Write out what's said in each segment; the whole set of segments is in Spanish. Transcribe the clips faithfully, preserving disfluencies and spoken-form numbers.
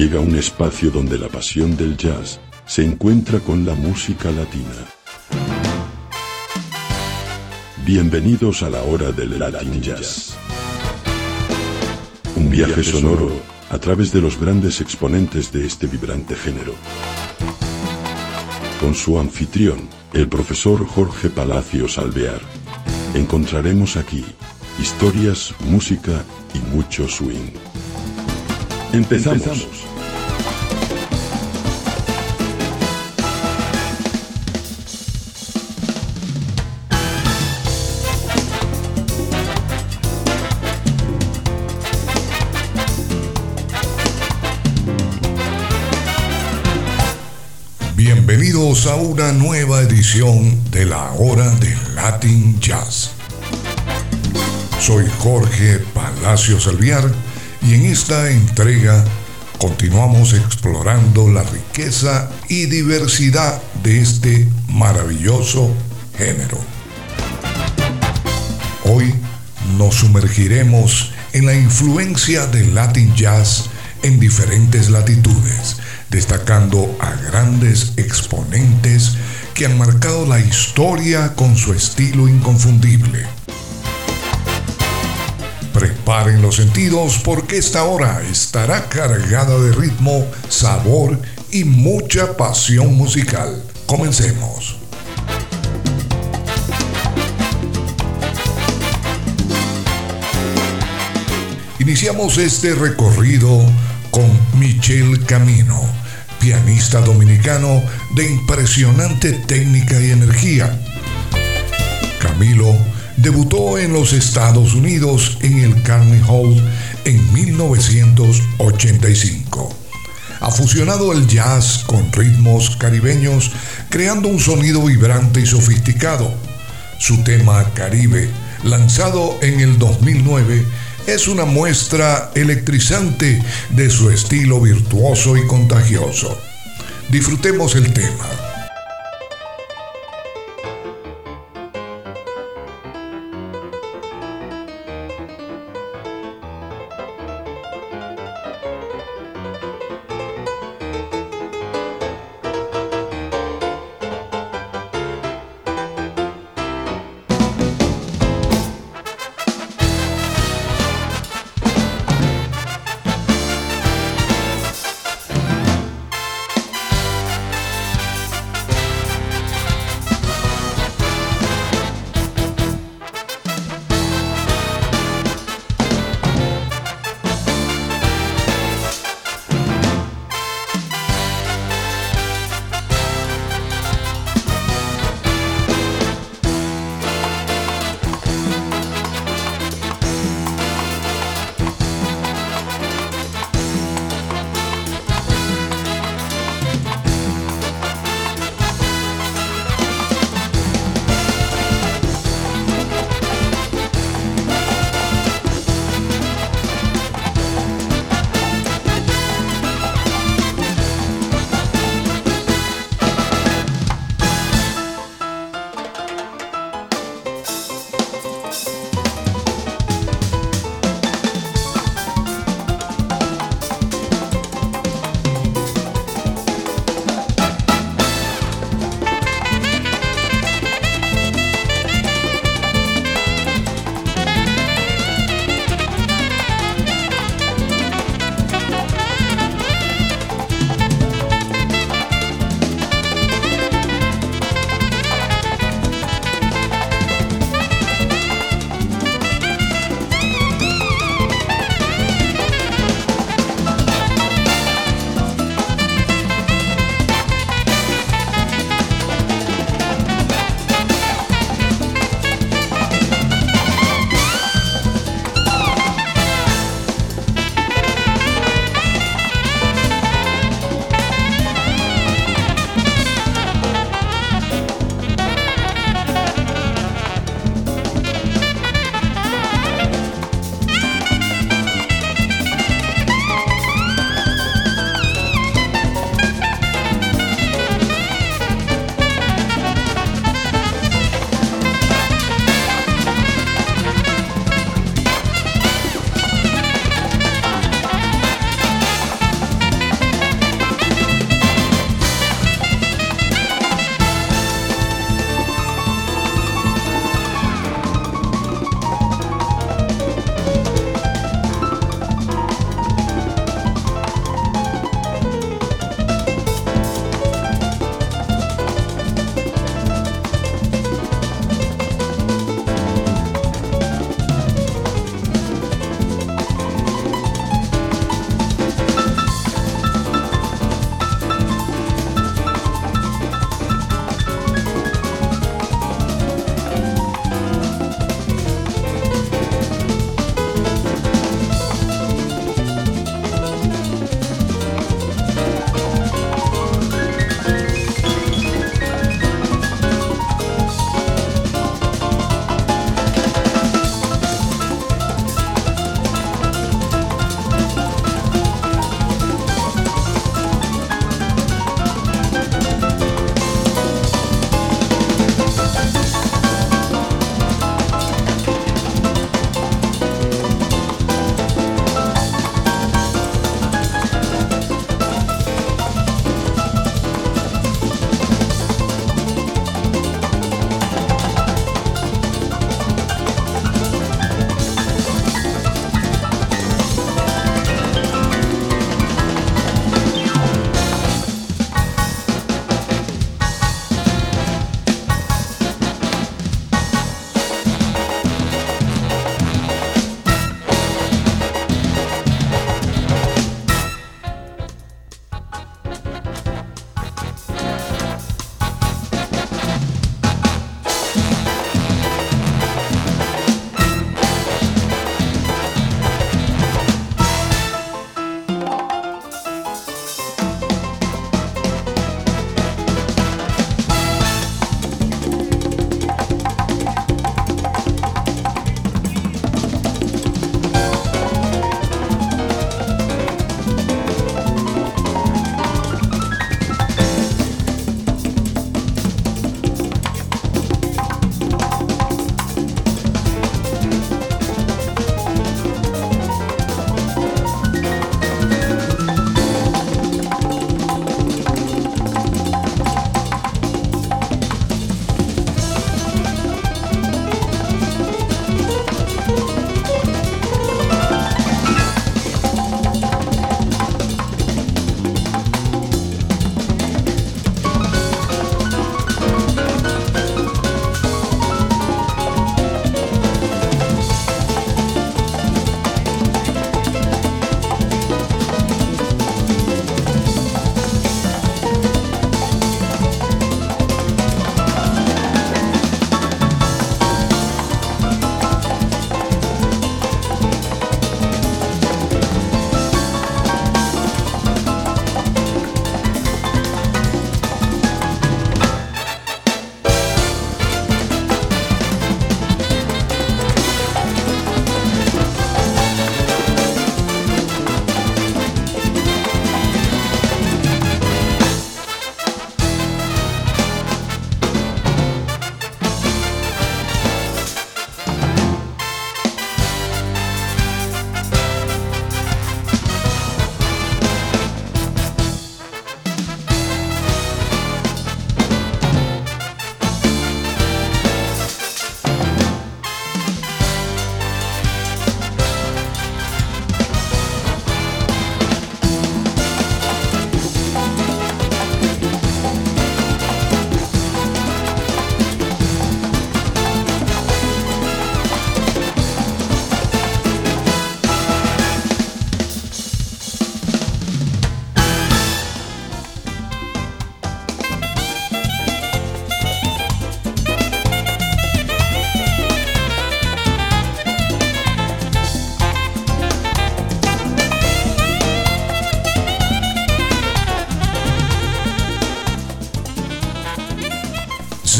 Llega un espacio donde la pasión del jazz se encuentra con la música latina. Bienvenidos a la hora del Latin Jazz. Un viaje sonoro a través de los grandes exponentes de este vibrante género. Con su anfitrión, el profesor Jorge Palacios Alvear, encontraremos aquí historias, música y mucho swing. Empezamos. Empezamos. Bienvenidos a una nueva edición de la Hora del Latin Jazz. Soy Jorge Palacios Alvear y en esta entrega continuamos explorando la riqueza y diversidad de este maravilloso género. Hoy nos sumergiremos en la influencia del Latin Jazz en diferentes latitudes, destacando a grandes exponentes que han marcado la historia con su estilo inconfundible. Preparen los sentidos porque esta hora estará cargada de ritmo, sabor y mucha pasión musical. Comencemos. Iniciamos este recorrido con Michel Camino, pianista dominicano de impresionante técnica y energía. Camilo debutó en los Estados Unidos en el Carnegie Hall en mil novecientos ochenta y cinco. Ha fusionado el jazz con ritmos caribeños, creando un sonido vibrante y sofisticado. Su tema Caribe, lanzado en el dos mil nueve, es una muestra electrizante de su estilo virtuoso y contagioso. Disfrutemos el tema.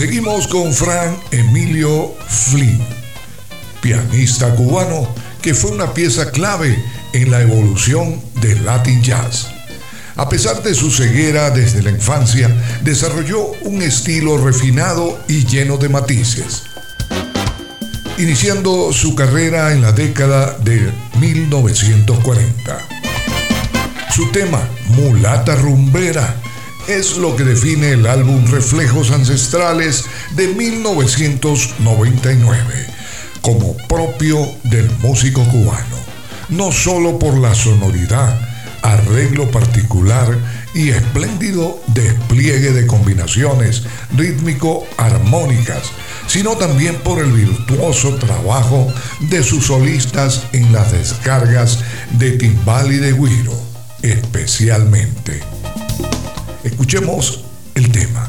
Seguimos con Fran Emilio Flynn, pianista cubano que fue una pieza clave en la evolución del Latin Jazz. A pesar de su ceguera desde la infancia, desarrolló un estilo refinado y lleno de matices. Iniciando su carrera en la década de mil novecientos cuarenta. Su tema, Mulata Rumbera, es lo que define el álbum Reflejos Ancestrales de mil novecientos noventa y nueve, como propio del músico cubano, no solo por la sonoridad, arreglo particular y espléndido despliegue de combinaciones rítmico-armónicas, sino también por el virtuoso trabajo de sus solistas en las descargas de timbal y de güiro, especialmente. Escuchemos el tema.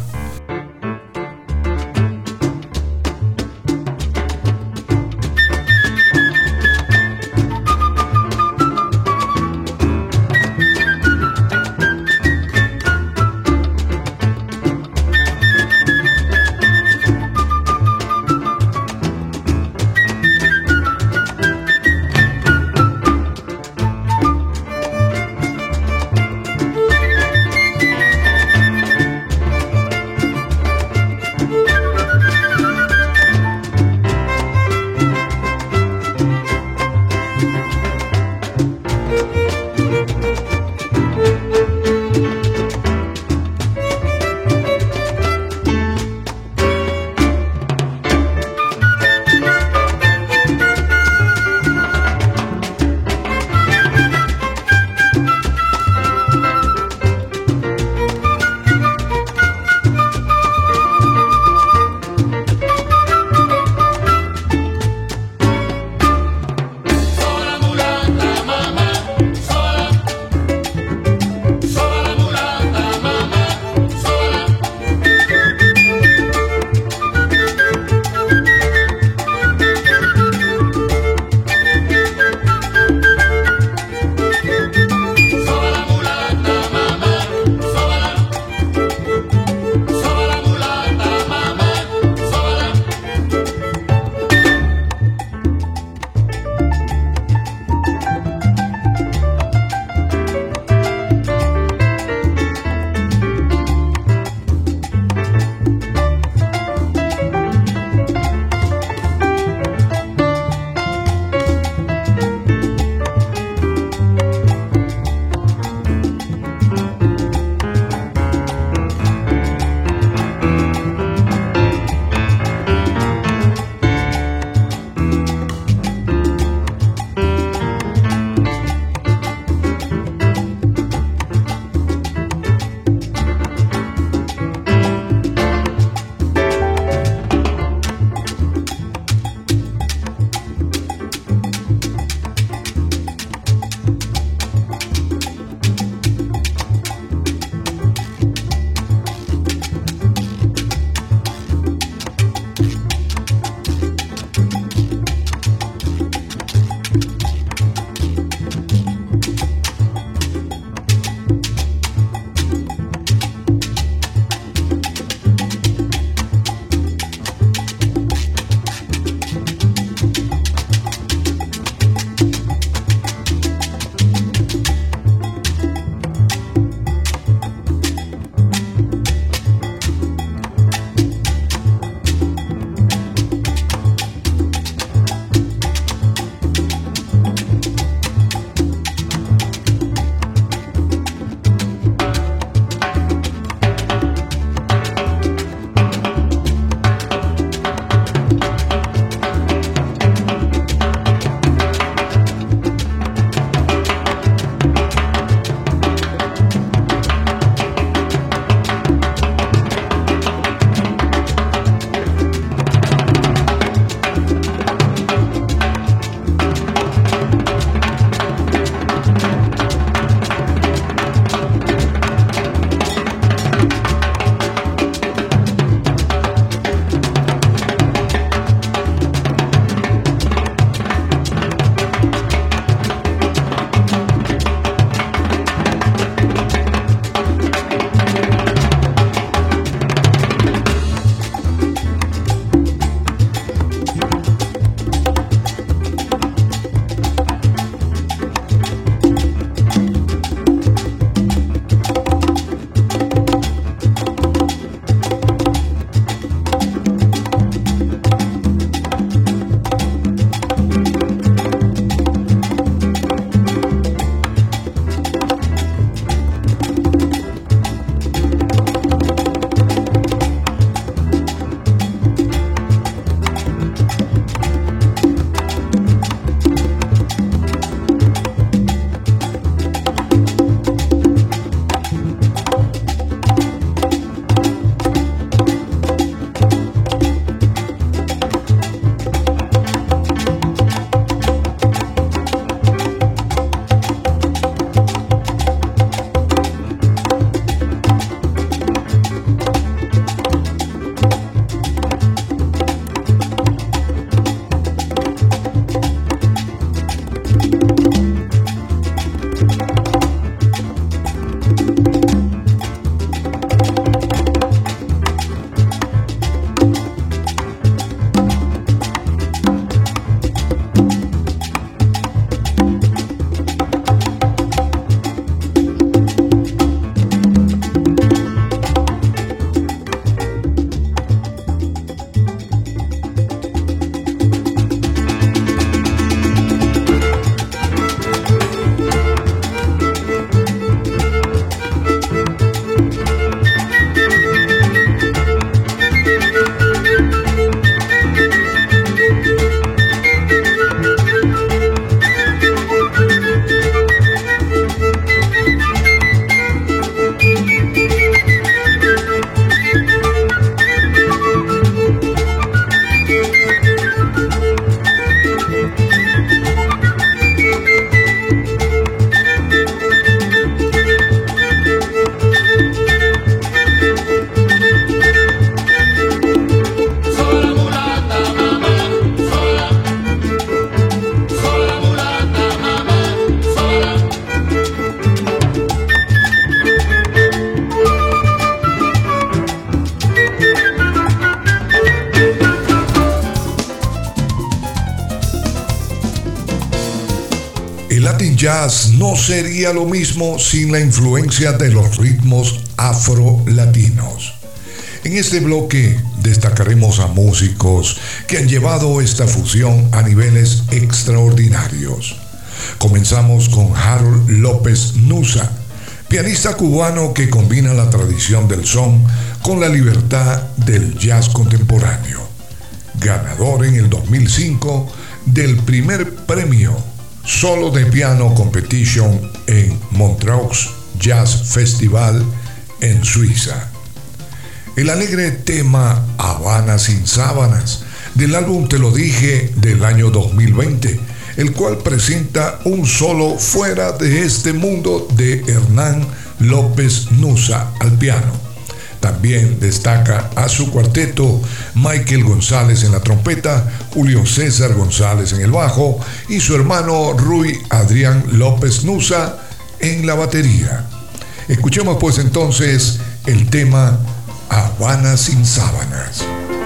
no sería lo mismo sin la influencia de los ritmos afro-latinos. En este bloque destacaremos a músicos que han llevado esta fusión a niveles extraordinarios. Comenzamos con Harold López Nussa, pianista cubano que combina la tradición del son con la libertad del jazz contemporáneo. Ganador en el dos mil cinco del primer premio Solo de Piano Competition en Montreux Jazz Festival en Suiza. El alegre tema Habana sin sábanas del álbum Te lo dije del año dos mil veinte, el cual presenta un solo fuera de este mundo de Hernán López Nussa al piano. También destaca a su cuarteto Michael González en la trompeta, Julio César González en el bajo y su hermano Rui Adrián López Nussa en la batería. Escuchemos pues entonces el tema Habana sin sábanas.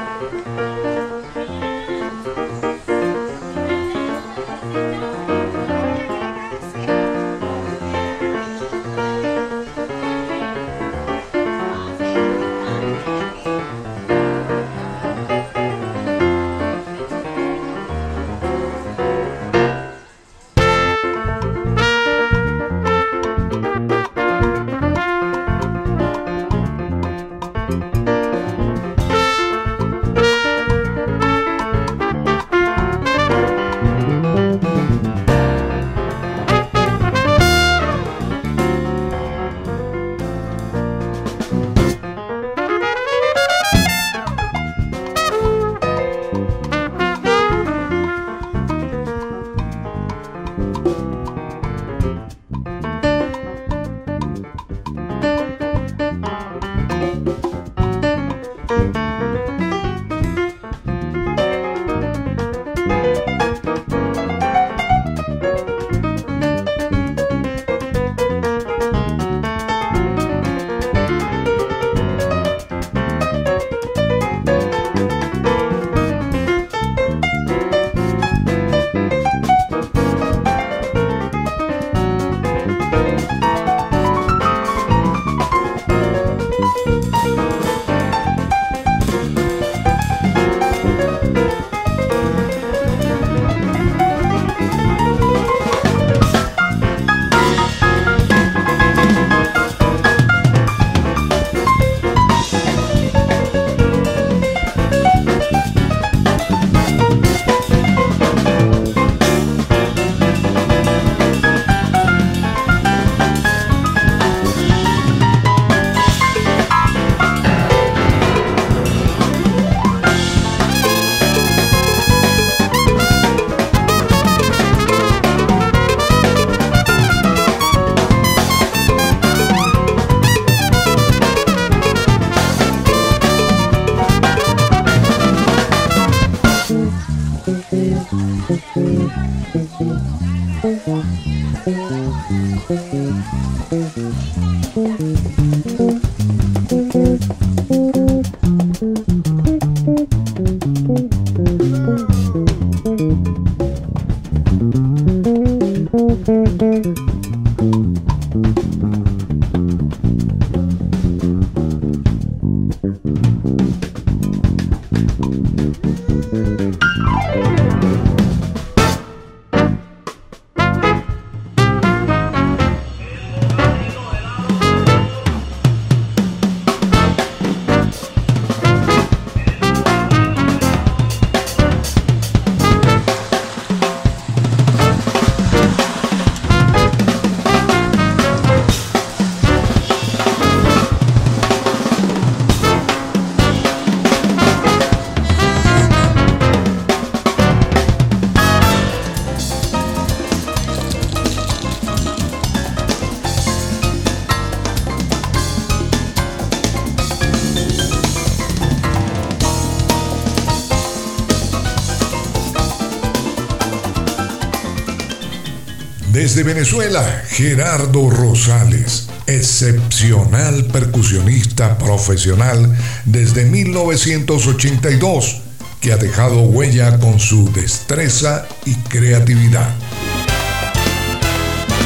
Desde Venezuela, Gerardo Rosales, excepcional percusionista profesional desde mil novecientos ochenta y dos, que ha dejado huella con su destreza y creatividad.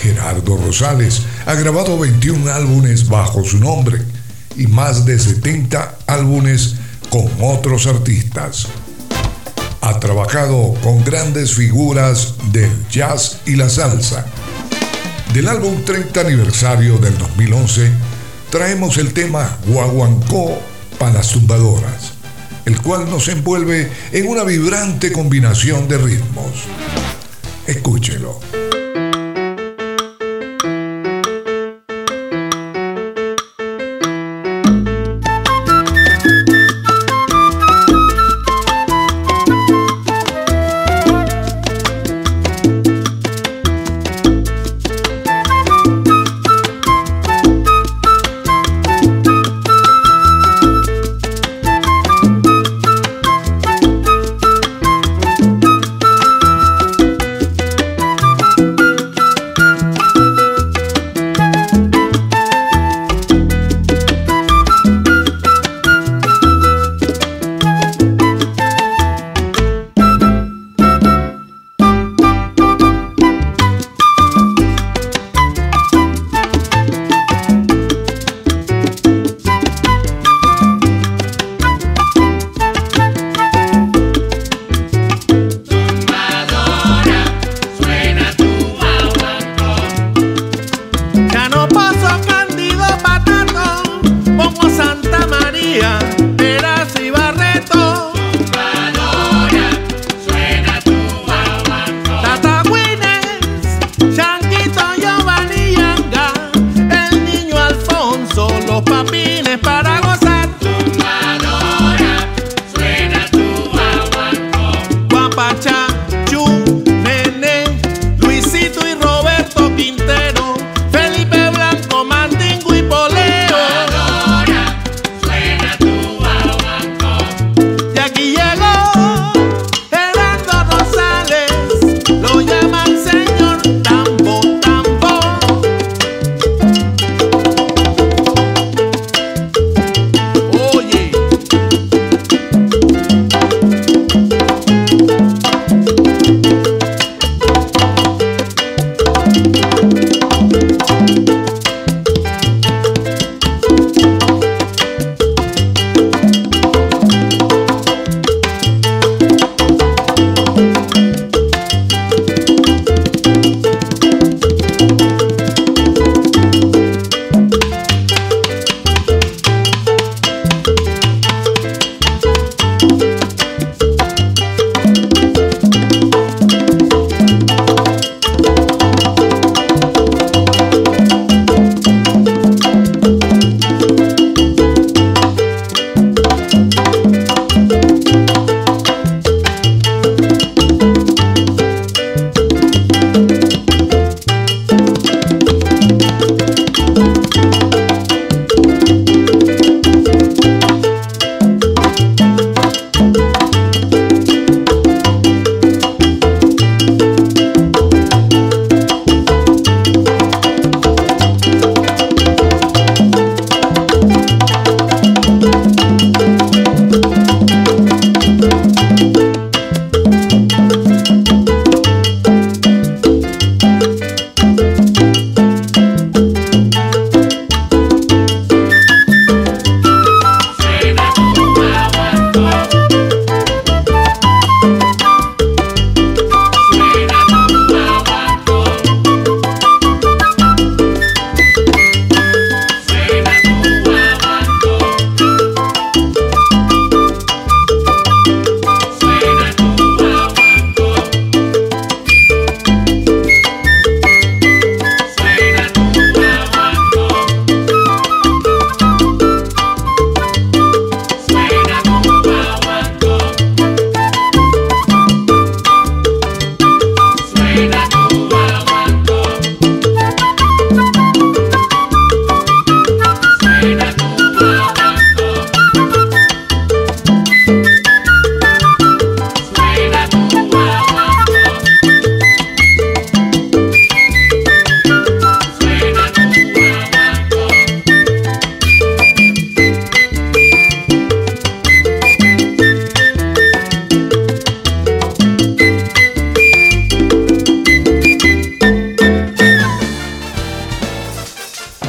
Gerardo Rosales ha grabado veintiún álbumes bajo su nombre y más de setenta álbumes con otros artistas. Ha trabajado con grandes figuras del jazz y la salsa. Del álbum treinta aniversario del dos mil once, traemos el tema Guaguancó para las tumbadoras, el cual nos envuelve en una vibrante combinación de ritmos. Escúchelo.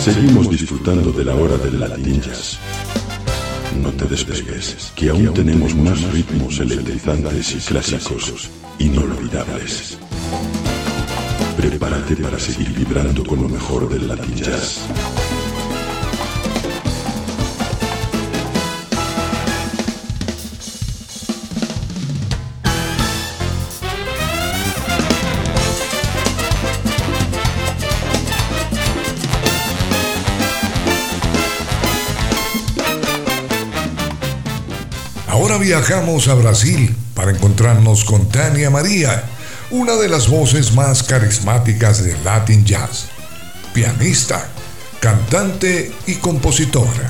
Seguimos disfrutando de la hora del Latin Jazz. No te despegues, que aún tenemos más ritmos electrizantes y clásicos inolvidables. Prepárate para seguir vibrando con lo mejor del Latin Jazz. Ahora viajamos a Brasil para encontrarnos con Tania María, una de las voces más carismáticas del Latin Jazz, pianista, cantante y compositora.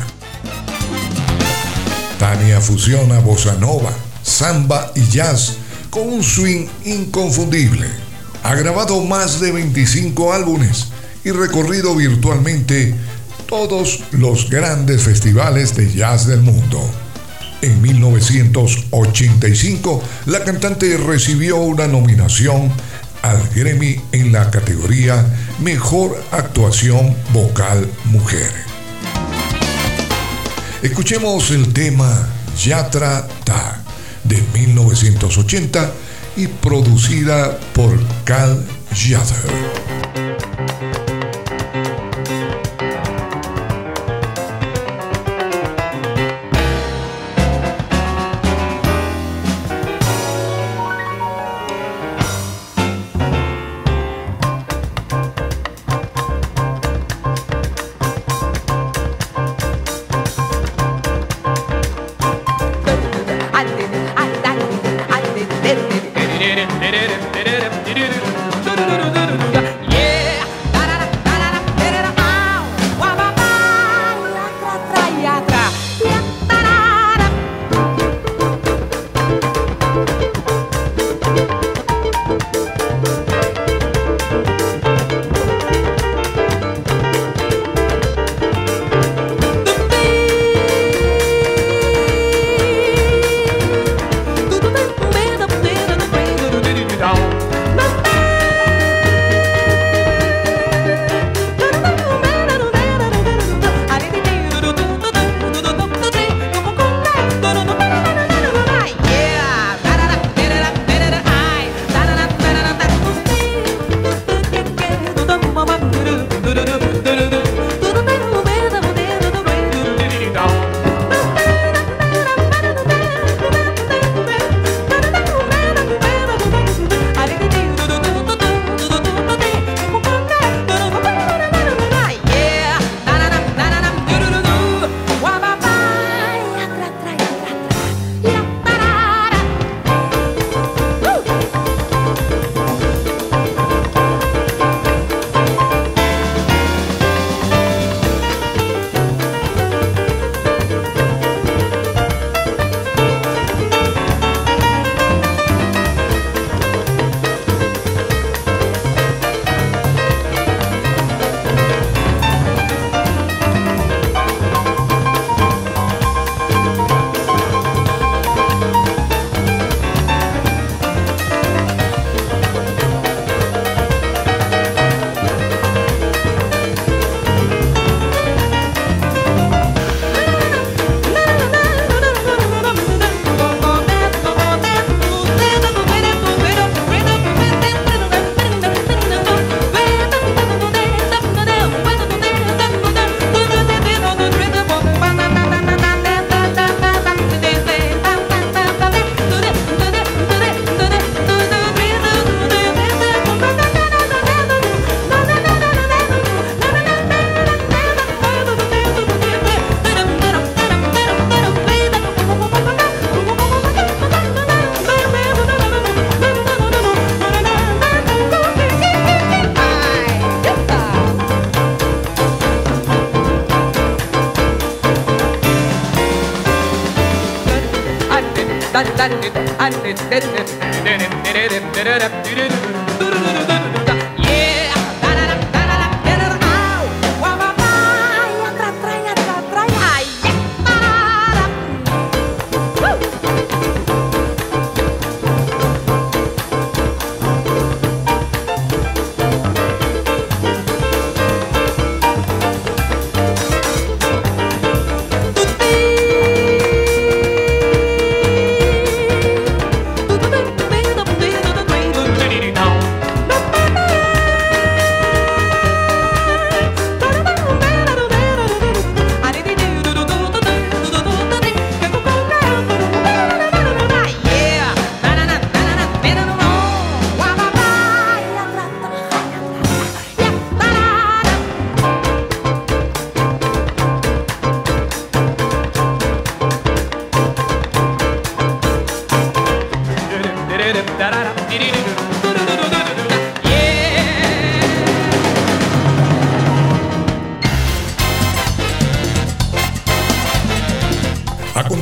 Tania fusiona bossa nova, samba y jazz con un swing inconfundible. Ha grabado más de veinticinco álbumes y recorrido virtualmente todos los grandes festivales de jazz del mundo. En mil novecientos ochenta y cinco, la cantante recibió una nominación al Grammy en la categoría Mejor Actuación Vocal Mujer. Escuchemos el tema Yatra Ta de mil novecientos ochenta y producida por Cal Jather.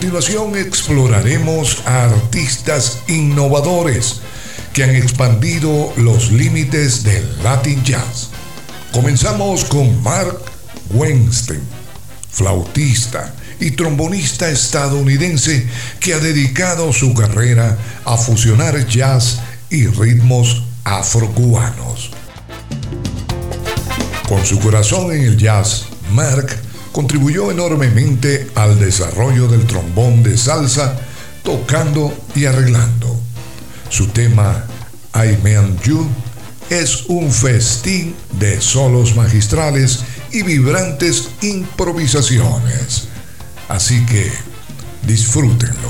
continuación exploraremos a artistas innovadores que han expandido los límites del Latin Jazz. Comenzamos con Mark Weinstein, flautista y trombonista estadounidense que ha dedicado su carrera a fusionar jazz y ritmos afrocubanos. Con su corazón en el jazz, Mark contribuyó enormemente al desarrollo del trombón de salsa, tocando y arreglando. Su tema I Man You es un festín de solos magistrales y vibrantes improvisaciones. Así que disfrútenlo.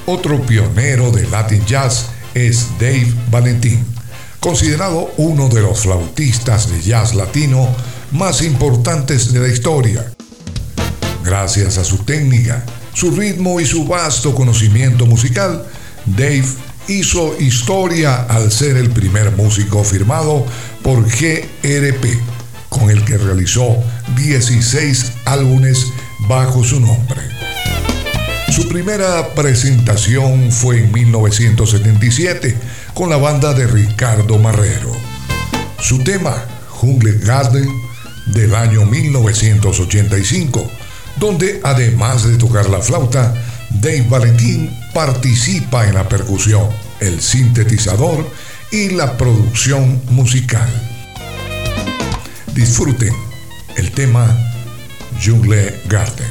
Otro pionero de Latin Jazz es Dave Valentin, considerado uno de los flautistas de jazz latino más importantes de la historia. Gracias a su técnica, su ritmo y su vasto conocimiento musical, Dave hizo historia al ser el primer músico firmado por G R P, con el que realizó dieciséis álbumes bajo su nombre. Su primera presentación fue en mil novecientos setenta y siete con la banda de Ricardo Marrero. Su tema, Jungle Garden, del año mil novecientos ochenta y cinco, donde además de tocar la flauta, Dave Valentin participa en la percusión, el sintetizador y la producción musical. Disfruten el tema Jungle Garden.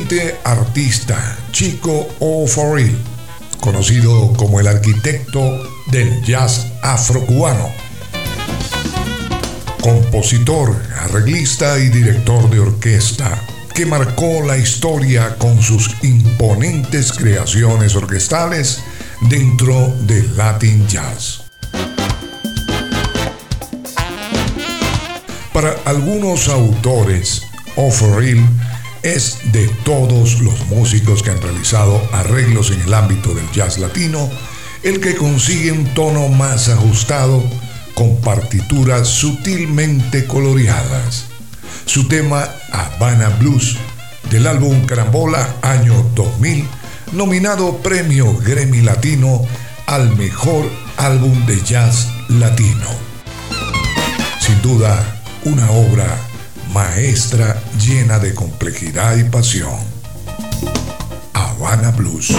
siguiente artista, Chico O'Farrill, conocido como el arquitecto del jazz afrocubano, compositor, arreglista y director de orquesta, que marcó la historia con sus imponentes creaciones orquestales dentro del Latin Jazz. Para algunos autores, O'Farrill es de todos los músicos que han realizado arreglos en el ámbito del jazz latino, el que consigue un tono más ajustado con partituras sutilmente coloreadas. Su tema Havana Blues, del álbum Carambola año dos mil, nominado Premio Grammy Latino al mejor álbum de jazz latino. Sin duda, una obra maestra llena de complejidad y pasión. Havana Blues.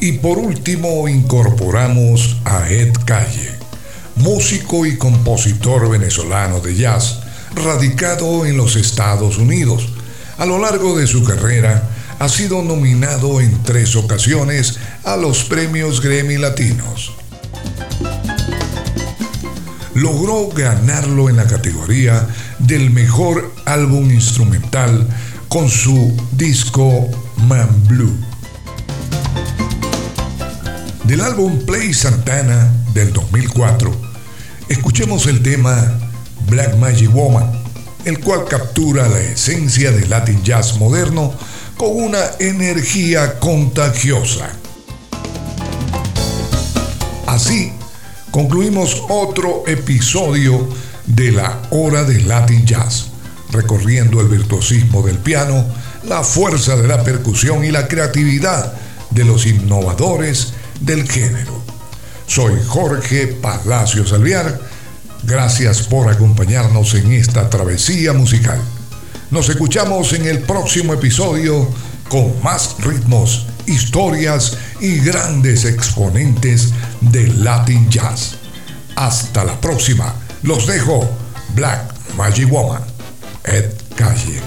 Y por último incorporamos a Ed Calle, músico y compositor venezolano de jazz, radicado en los Estados Unidos. A lo largo de su carrera ha sido nominado en tres ocasiones a los premios Grammy Latinos. Logró ganarlo en la categoría del mejor álbum instrumental con su disco Man Blue. Del álbum Play Santana del dos mil cuatro, escuchemos el tema Black Magic Woman, el cual captura la esencia del Latin Jazz moderno con una energía contagiosa. Así, concluimos otro episodio de la Hora del Latin Jazz, recorriendo el virtuosismo del piano, la fuerza de la percusión y la creatividad de los innovadores del género. Soy Jorge Palacios Alvear. Gracias por acompañarnos en esta travesía musical. Nos escuchamos en el próximo episodio con más ritmos, historias y grandes exponentes del Latin Jazz. Hasta la próxima. Los dejo. Black Magic Woman, Ed Calle.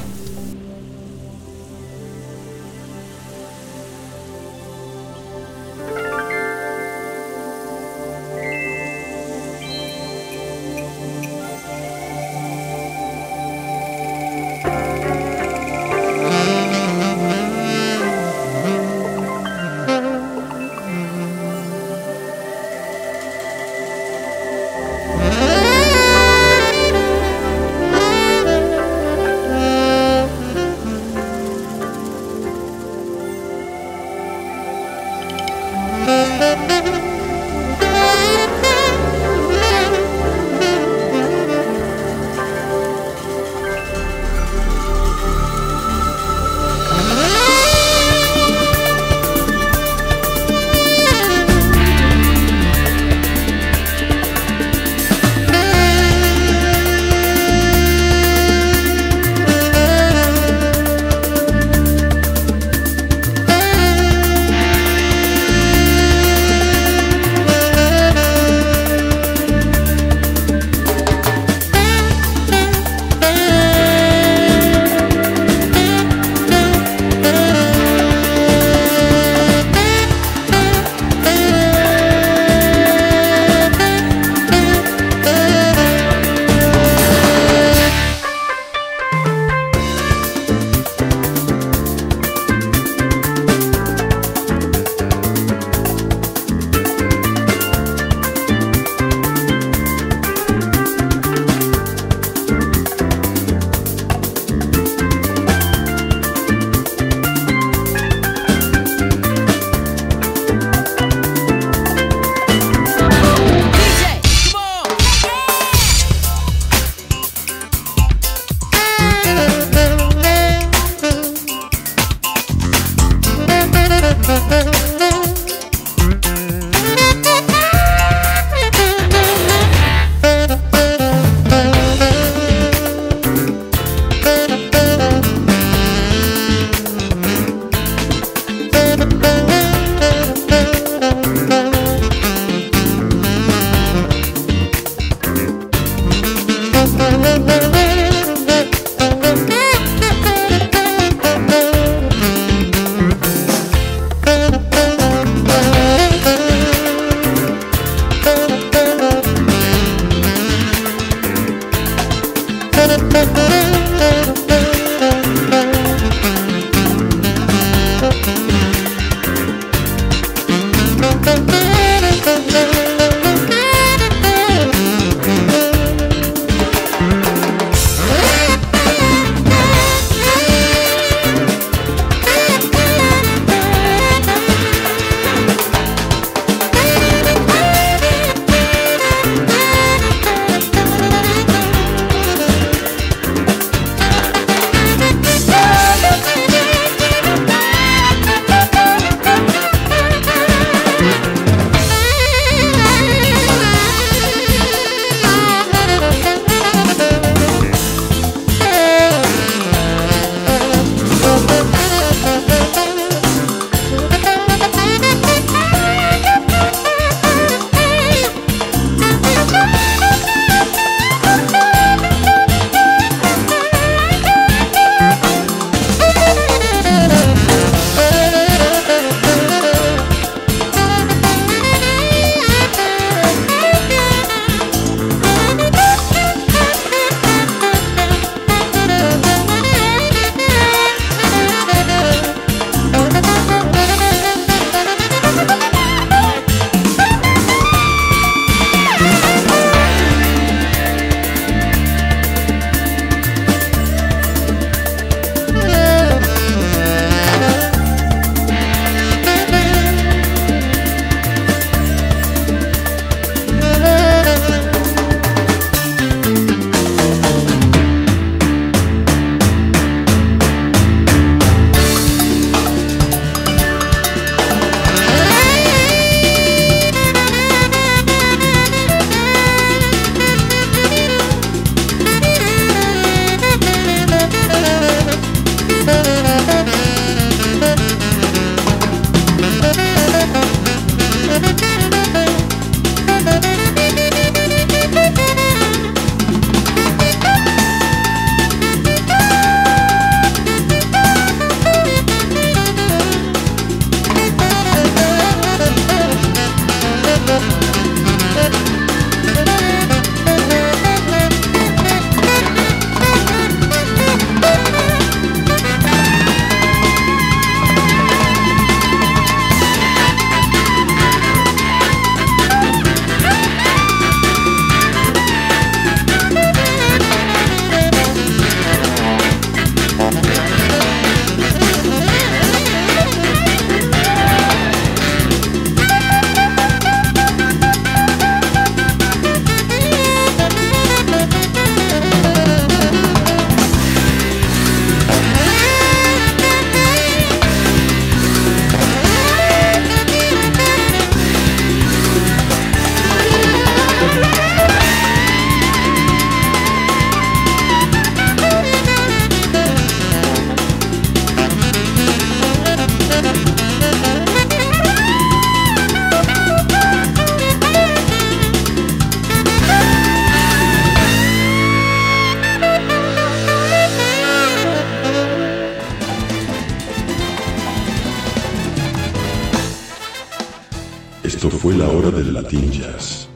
Esto fue la hora del Latin Jazz.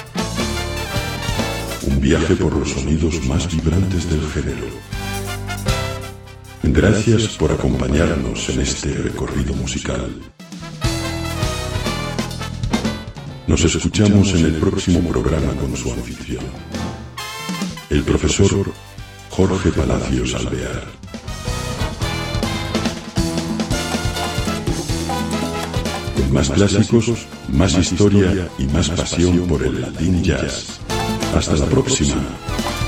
Un viaje por los sonidos más vibrantes del género. Gracias por acompañarnos en este recorrido musical. Nos escuchamos en el próximo programa con su anfitrión, el profesor Jorge Palacios Alvear. Con más clásicos, más historia y más pasión por el Latin Jazz. Hasta la próxima.